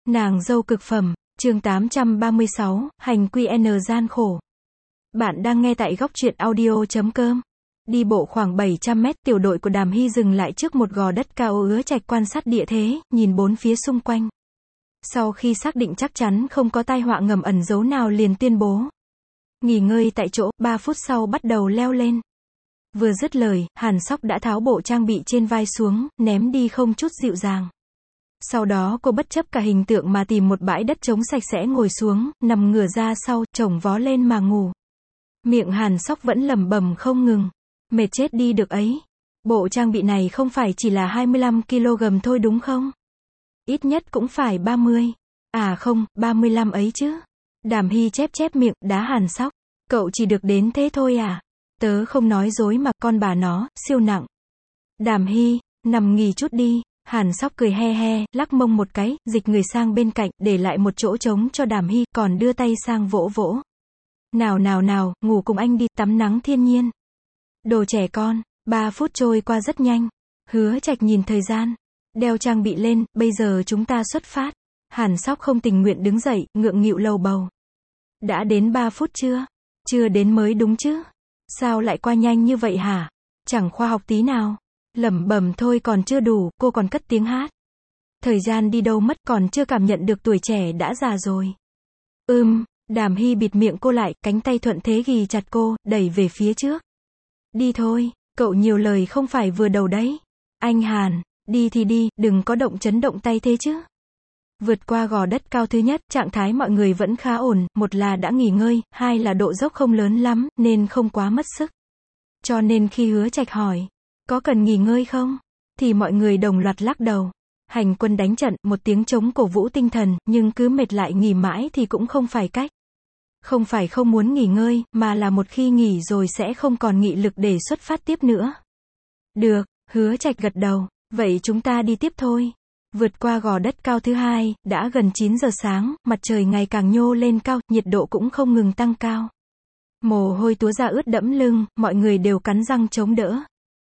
Nàng dâu cực phẩm, chương 836, hành QN gian khổ. Bạn đang nghe tại góc truyện audio.com. Đi bộ khoảng 700 mét, tiểu đội của Đàm Hy dừng lại trước một gò đất cao ở Hứa Trạch quan sát địa thế, nhìn bốn phía xung quanh. Sau khi xác định chắc chắn không có tai họa ngầm ẩn giấu nào liền tuyên bố. Nghỉ ngơi tại chỗ, 3 phút sau bắt đầu leo lên. Vừa dứt lời, Hàn Sóc đã tháo bộ trang bị trên vai xuống, ném đi không chút dịu dàng. Sau đó cô bất chấp cả hình tượng mà tìm một bãi đất trống sạch sẽ ngồi xuống, nằm ngửa ra sau, chồng vó lên mà ngủ. Miệng Hàn Sóc vẫn lẩm bẩm không ngừng. Mệt chết đi được ấy. Bộ trang bị này không phải chỉ là 25 kg thôi đúng không? Ít nhất cũng phải 30. À không, 35 ấy chứ. Đàm Hy chép miệng, đá Hàn Sóc. Cậu chỉ được đến thế thôi à? Tớ không nói dối mà, con bà nó, siêu nặng. Đàm Hy, nằm nghỉ chút đi. Hàn Sóc cười he he, lắc mông một cái, dịch người sang bên cạnh, để lại một chỗ trống cho Đàm Hy, còn đưa tay sang vỗ vỗ. Nào, ngủ cùng anh đi, tắm nắng thiên nhiên. Đồ trẻ con. 3 phút trôi qua rất nhanh. Hứa Trạch nhìn thời gian. Đeo trang bị lên, bây giờ chúng ta xuất phát. Hàn Sóc không tình nguyện đứng dậy, ngượng nghịu lầu bầu. Đã đến 3 phút chưa? Chưa đến mới đúng chứ? Sao lại qua nhanh như vậy hả? Chẳng khoa học tí nào. Lẩm bẩm thôi còn chưa đủ, cô còn cất tiếng hát. Thời gian đi đâu mất, còn chưa cảm nhận được tuổi trẻ đã già rồi. Đàm Hy bịt miệng cô lại, cánh tay thuận thế ghì chặt cô, đẩy về phía trước. Đi thôi, cậu nhiều lời không phải vừa đầu đấy. Anh Hàn, đi thì đi, đừng có động chấn động tay thế chứ. Vượt qua gò đất cao thứ nhất, trạng thái mọi người vẫn khá ổn, một là đã nghỉ ngơi, hai là độ dốc không lớn lắm, nên không quá mất sức. Cho nên khi Hứa Trạch hỏi, có cần nghỉ ngơi không? Thì mọi người đồng loạt lắc đầu. Hành quân đánh trận, một tiếng trống cổ vũ tinh thần, nhưng cứ mệt lại nghỉ mãi thì cũng không phải cách. Không phải không muốn nghỉ ngơi, mà là một khi nghỉ rồi sẽ không còn nghị lực để xuất phát tiếp nữa. Được, Hứa Trạch gật đầu, vậy chúng ta đi tiếp thôi. Vượt qua gò đất cao thứ hai, đã gần 9 giờ sáng, mặt trời ngày càng nhô lên cao, nhiệt độ cũng không ngừng tăng cao. Mồ hôi túa ra ướt đẫm lưng, mọi người đều cắn răng chống đỡ.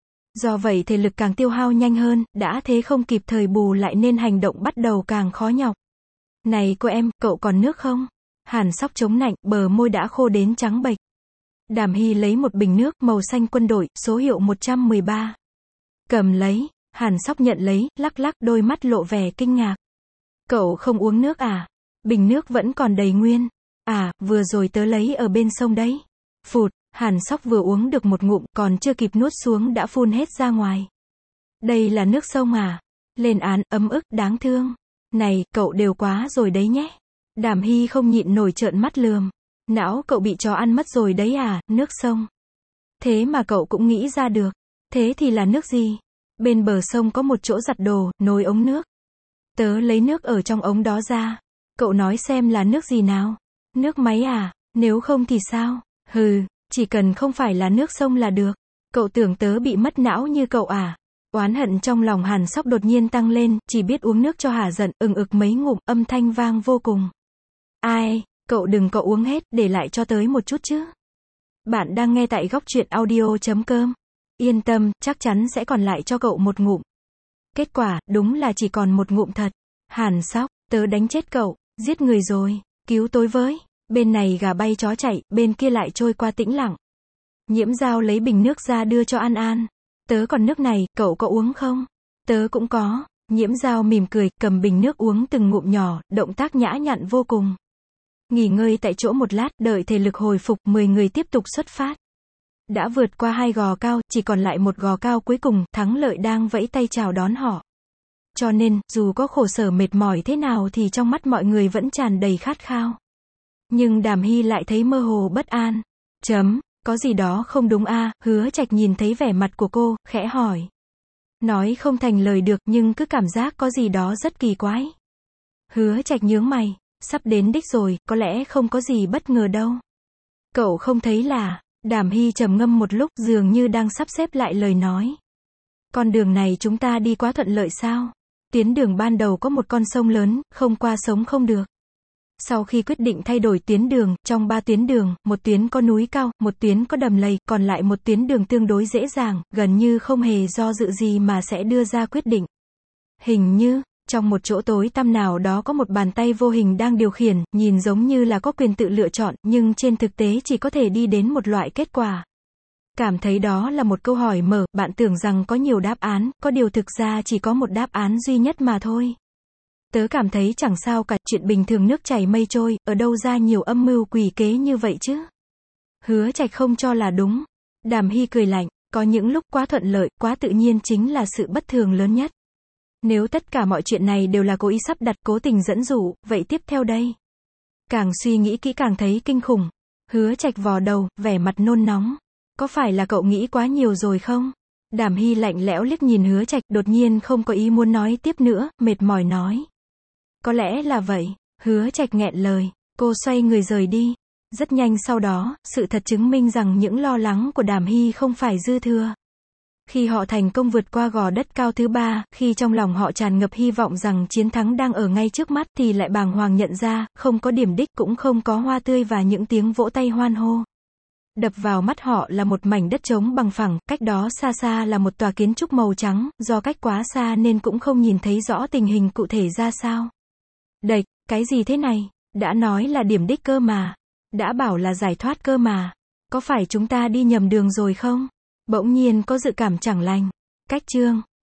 Do vậy thể lực càng tiêu hao nhanh hơn, đã thế không kịp thời bù lại nên hành động bắt đầu càng khó nhọc. Này cô em, cậu còn nước không? Hàn Sóc chống nạnh, bờ môi đã khô đến trắng bệch. Đàm Hy lấy một bình nước màu xanh quân đội, số hiệu 113. Cầm lấy, Hàn Sóc nhận lấy, lắc đôi mắt lộ vẻ kinh ngạc. Cậu không uống nước à? Bình nước vẫn còn đầy nguyên. À, vừa rồi tớ lấy ở bên sông đấy. Phụt, Hàn Sóc vừa uống được một ngụm, còn chưa kịp nuốt xuống đã phun hết ra ngoài. Đây là nước sông à? Lên án, ấm ức, đáng thương. Này, cậu đều quá rồi đấy nhé. Đàm Hy không nhịn nổi trợn mắt lườm. Não cậu bị chó ăn mất rồi đấy à, nước sông. Thế mà cậu cũng nghĩ ra được. Thế thì là nước gì? Bên bờ sông có một chỗ giặt đồ, nối ống nước. Tớ lấy nước ở trong ống đó ra. Cậu nói xem là nước gì nào? Nước máy à? Nếu không thì sao? Hừ, chỉ cần không phải là nước sông là được. Cậu tưởng tớ bị mất não như cậu à? Oán hận trong lòng Hàn Sóc đột nhiên tăng lên, chỉ biết uống nước cho hả giận, ực mấy ngụm, âm thanh vang vô cùng. Ai, cậu đừng có uống hết, để lại cho tới một chút chứ. Bạn đang nghe tại góc truyện audio.com. Yên tâm, chắc chắn sẽ còn lại cho cậu một ngụm. Kết quả, đúng là chỉ còn một ngụm thật. Hàn Sóc, tớ đánh chết cậu, giết người rồi, cứu tôi với. Bên này gà bay chó chạy, bên kia lại trôi qua tĩnh lặng. Nhiễm Dao lấy bình nước ra đưa cho An An. Tớ còn nước này, cậu có uống không? Tớ cũng có. Nhiễm Dao mỉm cười, cầm bình nước uống từng ngụm nhỏ, động tác nhã nhặn vô cùng. Nghỉ ngơi tại chỗ một lát, đợi thể lực hồi phục, 10 người tiếp tục xuất phát. Đã vượt qua 2 gò cao, chỉ còn lại một gò cao cuối cùng, Thắng Lợi đang vẫy tay chào đón họ. Cho nên, dù có khổ sở mệt mỏi thế nào thì trong mắt mọi người vẫn tràn đầy khát khao. Nhưng Đàm Hy lại thấy mơ hồ bất an. Có gì đó không đúng a? Hứa Trạch nhìn thấy vẻ mặt của cô, khẽ hỏi. Nói không thành lời được, nhưng cứ cảm giác có gì đó rất kỳ quái. Hứa Trạch nhướng mày, sắp đến đích rồi, có lẽ không có gì bất ngờ đâu. Cậu không thấy là... Đàm Hy trầm ngâm một lúc, dường như đang sắp xếp lại lời nói. Con đường này chúng ta đi quá thuận lợi sao? Tuyến đường ban đầu có một con sông lớn, không qua sống không được. Sau khi quyết định thay đổi tuyến đường, trong 3 tuyến đường, một tuyến có núi cao, một tuyến có đầm lầy, còn lại một tuyến đường tương đối dễ dàng, gần như không hề do dự gì mà sẽ đưa ra quyết định. Hình như, Trong một chỗ tối tăm nào đó có một bàn tay vô hình đang điều khiển, nhìn giống như là có quyền tự lựa chọn, nhưng trên thực tế chỉ có thể đi đến một loại kết quả. Cảm thấy đó là một câu hỏi mở, bạn tưởng rằng có nhiều đáp án, có điều thực ra chỉ có một đáp án duy nhất mà thôi. Tớ cảm thấy chẳng sao cả, chuyện bình thường nước chảy mây trôi, ở đâu ra nhiều âm mưu quỷ kế như vậy chứ? Hứa Trạch không cho là đúng. Đàm Hy cười lạnh, có những lúc quá thuận lợi, quá tự nhiên chính là sự bất thường lớn nhất. Nếu tất cả mọi chuyện này đều là cố ý sắp đặt, cố tình dẫn dụ, vậy tiếp theo đây? Càng suy nghĩ kỹ càng thấy kinh khủng. Hứa Trạch vò đầu, vẻ mặt nôn nóng. Có phải là cậu nghĩ quá nhiều rồi không? Đàm Hy lạnh lẽo liếc nhìn Hứa Trạch, đột nhiên không có ý muốn nói tiếp nữa, mệt mỏi nói. Có lẽ là vậy. Hứa Trạch nghẹn lời. Cô xoay người rời đi. Rất nhanh sau đó, sự thật chứng minh rằng những lo lắng của Đàm Hy không phải dư thừa. Khi họ thành công vượt qua gò đất cao thứ 3, khi trong lòng họ tràn ngập hy vọng rằng chiến thắng đang ở ngay trước mắt thì lại bàng hoàng nhận ra, không có điểm đích cũng không có hoa tươi và những tiếng vỗ tay hoan hô. Đập vào mắt họ là một mảnh đất trống bằng phẳng, cách đó xa xa là một tòa kiến trúc màu trắng, do cách quá xa nên cũng không nhìn thấy rõ tình hình cụ thể ra sao. Đệch, cái gì thế này? Đã nói là điểm đích cơ mà. Đã bảo là giải thoát cơ mà. Có phải chúng ta đi nhầm đường rồi không? Bỗng nhiên có dự cảm chẳng lành. Cách chương